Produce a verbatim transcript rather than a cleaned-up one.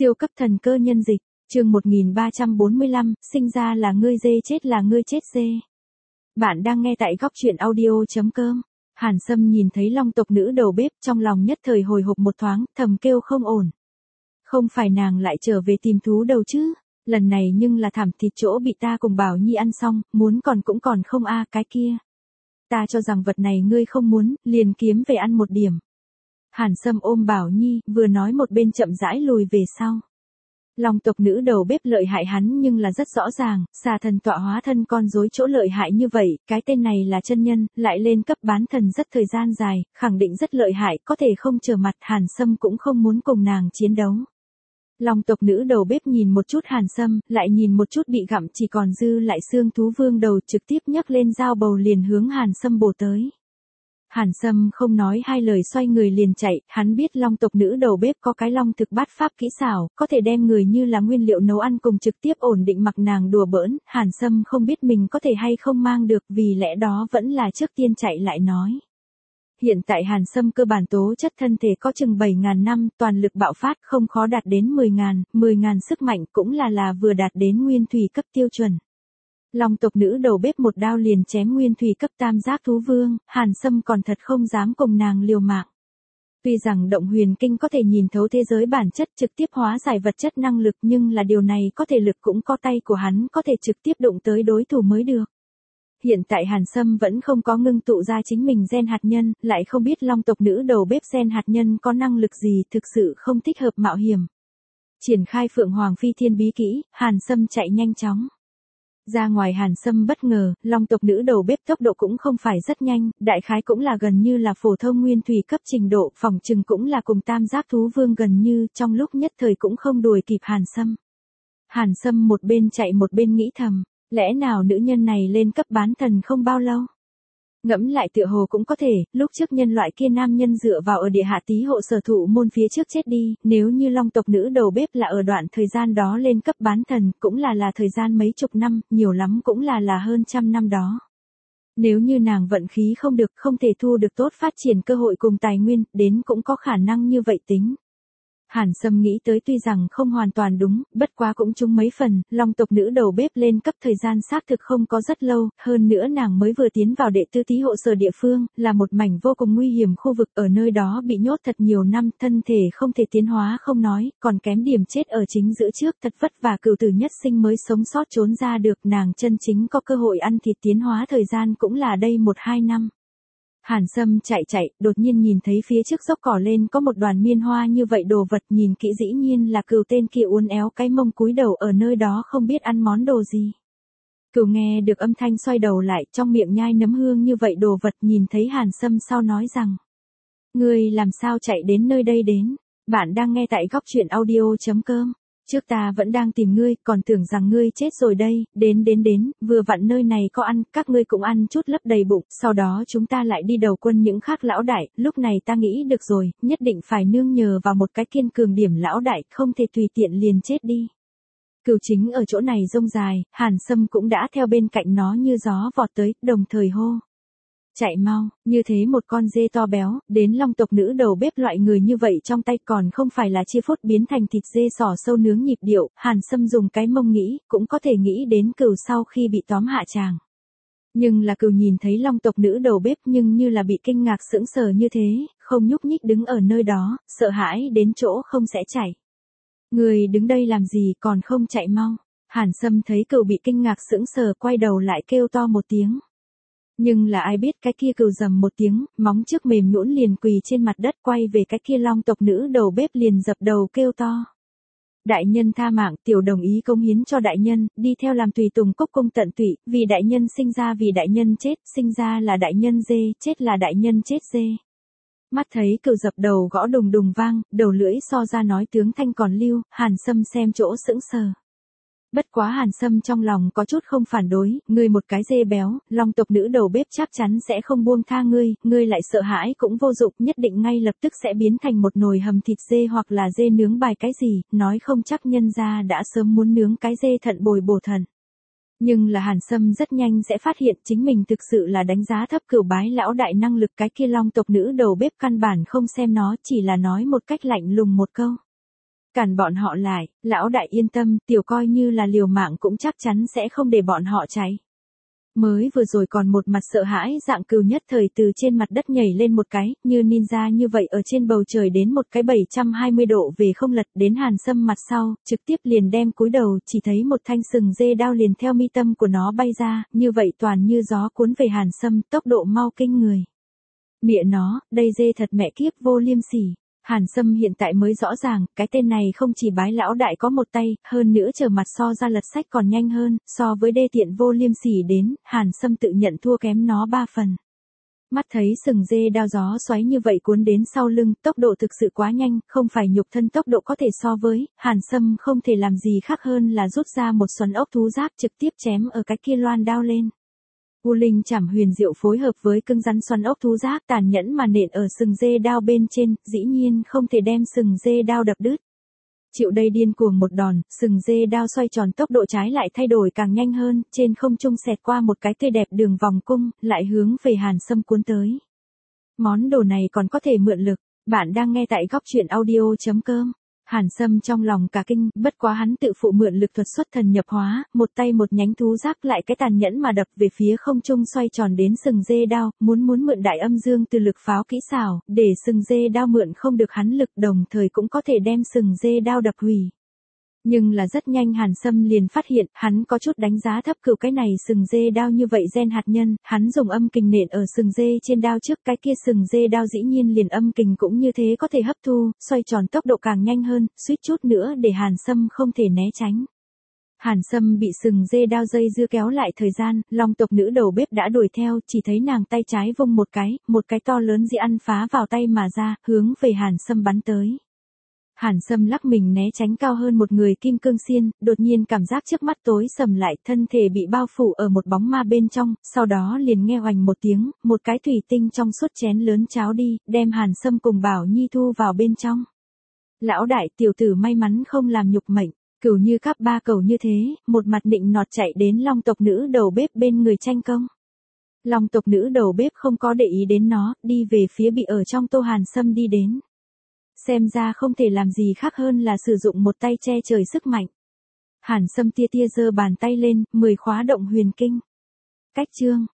Siêu cấp thần cơ nhân dịch, chương một nghìn ba trăm bốn mươi lăm, sinh ra là ngươi dê chết là ngươi chết dê. Bạn đang nghe tại góc truyện audio chấm com. Hàn Sâm nhìn thấy Long tộc nữ đầu bếp, trong lòng nhất thời hồi hộp một thoáng, thầm kêu không ổn. Không phải nàng lại trở về tìm thú đầu chứ? Lần này nhưng là thảm thịt chỗ bị ta cùng Bảo Nhi ăn xong, muốn còn cũng còn không a cái kia. Ta cho rằng vật này ngươi không muốn, liền kiếm về ăn một điểm. Hàn Sâm ôm Bảo Nhi, vừa nói một bên chậm rãi lùi về sau. Long tộc nữ đầu bếp lợi hại hắn nhưng là rất rõ ràng, xà thần tọa hóa thân con rối chỗ lợi hại như vậy, cái tên này là chân nhân, lại lên cấp bán thần rất thời gian dài, khẳng định rất lợi hại, có thể không trở mặt. Hàn Sâm cũng không muốn cùng nàng chiến đấu. Long tộc nữ đầu bếp nhìn một chút Hàn Sâm, lại nhìn một chút bị gặm chỉ còn dư lại xương thú vương đầu, trực tiếp nhấc lên dao bầu liền hướng Hàn Sâm bổ tới. Hàn Sâm không nói hai lời xoay người liền chạy, hắn biết Long tộc nữ đầu bếp có cái long thực bát pháp kỹ xảo, có thể đem người như là nguyên liệu nấu ăn cùng trực tiếp ổn định mặc nàng đùa bỡn. Hàn Sâm không biết mình có thể hay không mang được, vì lẽ đó vẫn là trước tiên chạy lại nói. Hiện tại Hàn Sâm cơ bản tố chất thân thể có chừng bảy nghìn năm, toàn lực bạo phát không khó đạt đến mười nghìn, mười nghìn sức mạnh cũng là là vừa đạt đến nguyên thủy cấp tiêu chuẩn. Long tộc nữ đầu bếp một đao liền chém nguyên thủy cấp tam giác thú vương, Hàn Sâm còn thật không dám cùng nàng liều mạng. Tuy rằng động huyền kinh có thể nhìn thấu thế giới bản chất trực tiếp hóa giải vật chất năng lực, nhưng là điều này có thể lực cũng có tay của hắn có thể trực tiếp đụng tới đối thủ mới được. Hiện tại Hàn Sâm vẫn không có ngưng tụ ra chính mình gen hạt nhân, lại không biết Long tộc nữ đầu bếp gen hạt nhân có năng lực gì, thực sự không thích hợp mạo hiểm. Triển khai Phượng Hoàng Phi Thiên bí kỹ, Hàn Sâm chạy nhanh chóng. Ra ngoài Hàn Sâm bất ngờ, Long tộc nữ đầu bếp tốc độ cũng không phải rất nhanh, đại khái cũng là gần như là phổ thông nguyên thủy cấp trình độ, phòng chừng cũng là cùng tam giác thú vương gần như, trong lúc nhất thời cũng không đuổi kịp Hàn Sâm. Hàn Sâm một bên chạy một bên nghĩ thầm, lẽ nào nữ nhân này lên cấp bán thần không bao lâu? Ngẫm lại tựa hồ cũng có thể, lúc trước nhân loại kia nam nhân dựa vào ở địa hạ tí hộ sở thụ môn phía trước chết đi, nếu như Long tộc nữ đầu bếp là ở đoạn thời gian đó lên cấp bán thần, cũng là là thời gian mấy chục năm, nhiều lắm cũng là là hơn trăm năm đó. Nếu như nàng vận khí không được, không thể thu được tốt phát triển cơ hội cùng tài nguyên, đến cũng có khả năng như vậy tính. Hàn Sâm nghĩ tới tuy rằng không hoàn toàn đúng, bất quá cũng trúng mấy phần, Long tộc nữ đầu bếp lên cấp thời gian xác thực không có rất lâu, hơn nữa nàng mới vừa tiến vào đệ tư tí hộ sở địa phương, là một mảnh vô cùng nguy hiểm khu vực, ở nơi đó bị nhốt thật nhiều năm, thân thể không thể tiến hóa không nói, còn kém điểm chết ở chính giữa trước, thật vất vả cửu tử nhất sinh mới sống sót trốn ra được, nàng chân chính có cơ hội ăn thịt tiến hóa thời gian cũng là đây một hai năm. Hàn Sâm chạy chạy, đột nhiên nhìn thấy phía trước dốc cỏ lên có một đoàn miên hoa như vậy đồ vật, nhìn kỹ dĩ nhiên là cừu tên kia uốn éo cái mông cúi đầu ở nơi đó không biết ăn món đồ gì. Cừu nghe được âm thanh xoay đầu lại, trong miệng nhai nấm hương như vậy đồ vật, nhìn thấy Hàn Sâm sau nói rằng: Ngươi làm sao chạy đến nơi đây đến? Bạn đang nghe tại góc truyện audio chấm com. Trước ta vẫn đang tìm ngươi, còn tưởng rằng ngươi chết rồi đây, đến đến đến, vừa vặn nơi này có ăn, các ngươi cũng ăn chút lấp đầy bụng, sau đó chúng ta lại đi đầu quân những khác lão đại, lúc này ta nghĩ được rồi, nhất định phải nương nhờ vào một cái kiên cường điểm lão đại, không thể tùy tiện liền chết đi. Cừu chính ở chỗ này rông dài, Hàn Sâm cũng đã theo bên cạnh nó như gió vọt tới, đồng thời hô. Chạy mau, như thế một con dê to béo, đến Long tộc nữ đầu bếp loại người như vậy trong tay còn không phải là chia phốt biến thành thịt dê sỏ sâu nướng nhịp điệu, Hàn Sâm dùng cái mông nghĩ, cũng có thể nghĩ đến cừu sau khi bị tóm hạ tràng. Nhưng là cừu nhìn thấy Long tộc nữ đầu bếp nhưng như là bị kinh ngạc sững sờ như thế, không nhúc nhích đứng ở nơi đó, sợ hãi đến chỗ không sẽ chạy. Người đứng đây làm gì còn không chạy mau? Hàn Sâm thấy cừu bị kinh ngạc sững sờ quay đầu lại kêu to một tiếng. Nhưng là ai biết cái kia cừu rầm một tiếng, móng trước mềm nhũn liền quỳ trên mặt đất, quay về cái kia Long tộc nữ đầu bếp liền dập đầu kêu to. Đại nhân tha mạng, tiểu đồng ý cống hiến cho đại nhân, đi theo làm tùy tùng cốc cung tận tụy, vì đại nhân sinh ra vì đại nhân chết, sinh ra là đại nhân dê, chết là đại nhân chết dê. Mắt thấy cừu dập đầu gõ đùng đùng vang, đầu lưỡi so ra nói tướng thanh còn lưu, Hàn Sâm xem chỗ sững sờ. Bất quá Hàn Sâm trong lòng có chút không phản đối, ngươi một cái dê béo, Long tộc nữ đầu bếp chắc chắn sẽ không buông tha ngươi, ngươi lại sợ hãi cũng vô dụng, nhất định ngay lập tức sẽ biến thành một nồi hầm thịt dê hoặc là dê nướng bài cái gì, nói không chắc nhân gia đã sớm muốn nướng cái dê thận bồi bổ thận. Nhưng là Hàn Sâm rất nhanh sẽ phát hiện chính mình thực sự là đánh giá thấp cửu bái lão đại năng lực, cái kia Long tộc nữ đầu bếp căn bản không xem nó, chỉ là nói một cách lạnh lùng một câu. Cản bọn họ lại, lão đại yên tâm, tiểu coi như là liều mạng cũng chắc chắn sẽ không để bọn họ cháy. Mới vừa rồi còn một mặt sợ hãi dạng cừu nhất thời từ trên mặt đất nhảy lên một cái, như ninja như vậy ở trên bầu trời đến một cái bảy trăm hai mươi độ về không lật đến Hàn Sâm mặt sau, trực tiếp liền đem cúi đầu, chỉ thấy một thanh sừng dê đao liền theo mi tâm của nó bay ra, như vậy toàn như gió cuốn về Hàn Sâm, tốc độ mau kinh người. Mẹ nó, đây dê thật mẹ kiếp vô liêm sỉ. Hàn Sâm hiện tại mới rõ ràng, cái tên này không chỉ bái lão đại có một tay, hơn nữa chờ mặt so ra lật sách còn nhanh hơn, so với đê tiện vô liêm sỉ đến, Hàn Sâm tự nhận thua kém nó ba phần. Mắt thấy sừng dê đao gió xoáy như vậy cuốn đến sau lưng, tốc độ thực sự quá nhanh, không phải nhục thân tốc độ có thể so với, Hàn Sâm không thể làm gì khác hơn là rút ra một xoắn ốc thú giáp trực tiếp chém ở cái kia loan đao lên. U Linh chảm huyền diệu phối hợp với cứng rắn xoắn ốc thú giáp tàn nhẫn mà nện ở sừng dê đao bên trên, dĩ nhiên không thể đem sừng dê đao đập đứt. Chịu đây điên cuồng một đòn, sừng dê đao xoay tròn tốc độ trái lại thay đổi càng nhanh hơn, trên không trung xẹt qua một cái tươi đẹp đường vòng cung, lại hướng về Hàn Sâm cuốn tới. Món đồ này còn có thể mượn lực, bạn đang nghe tại góc truyện audio chấm com. Hàn Sâm trong lòng cả kinh, bất quá hắn tự phụ mượn lực thuật xuất thần nhập hóa, một tay một nhánh thú giáp lại cái tàn nhẫn mà đập về phía không trung xoay tròn đến sừng dê đao, muốn muốn mượn đại âm dương từ lực pháo kỹ xảo, để sừng dê đao mượn không được hắn lực đồng thời cũng có thể đem sừng dê đao đập hủy. Nhưng là rất nhanh Hàn Sâm liền phát hiện, hắn có chút đánh giá thấp cựu cái này sừng dê đao như vậy gen hạt nhân, hắn dùng âm kình nện ở sừng dê trên đao trước cái kia sừng dê đao dĩ nhiên liền âm kình cũng như thế có thể hấp thu, xoay tròn tốc độ càng nhanh hơn, suýt chút nữa để Hàn Sâm không thể né tránh. Hàn Sâm bị sừng dê đao dây dưa kéo lại thời gian, Long tộc nữ đầu bếp đã đuổi theo, chỉ thấy nàng tay trái vung một cái, một cái to lớn dĩ ăn phá vào tay mà ra, hướng về Hàn Sâm bắn tới. Hàn Sâm lắc mình né tránh cao hơn một người kim cương xiên, đột nhiên cảm giác trước mắt tối sầm lại, thân thể bị bao phủ ở một bóng ma bên trong, sau đó liền nghe oành một tiếng, một cái thủy tinh trong suốt chén lớn cháo đi, đem Hàn Sâm cùng Bảo Nhi thu vào bên trong. Lão đại tiểu tử may mắn không làm nhục mệnh, cửu như cắp ba cầu như thế, một mặt nịnh nọt chạy đến Long tộc nữ đầu bếp bên người tranh công. Long tộc nữ đầu bếp không có để ý đến nó, đi về phía bị ở trong tô Hàn Sâm đi đến. Xem ra không thể làm gì khác hơn là sử dụng một tay che trời sức mạnh. Hàn Sâm tia tia giơ bàn tay lên, mười khóa động huyền kinh. Cách chương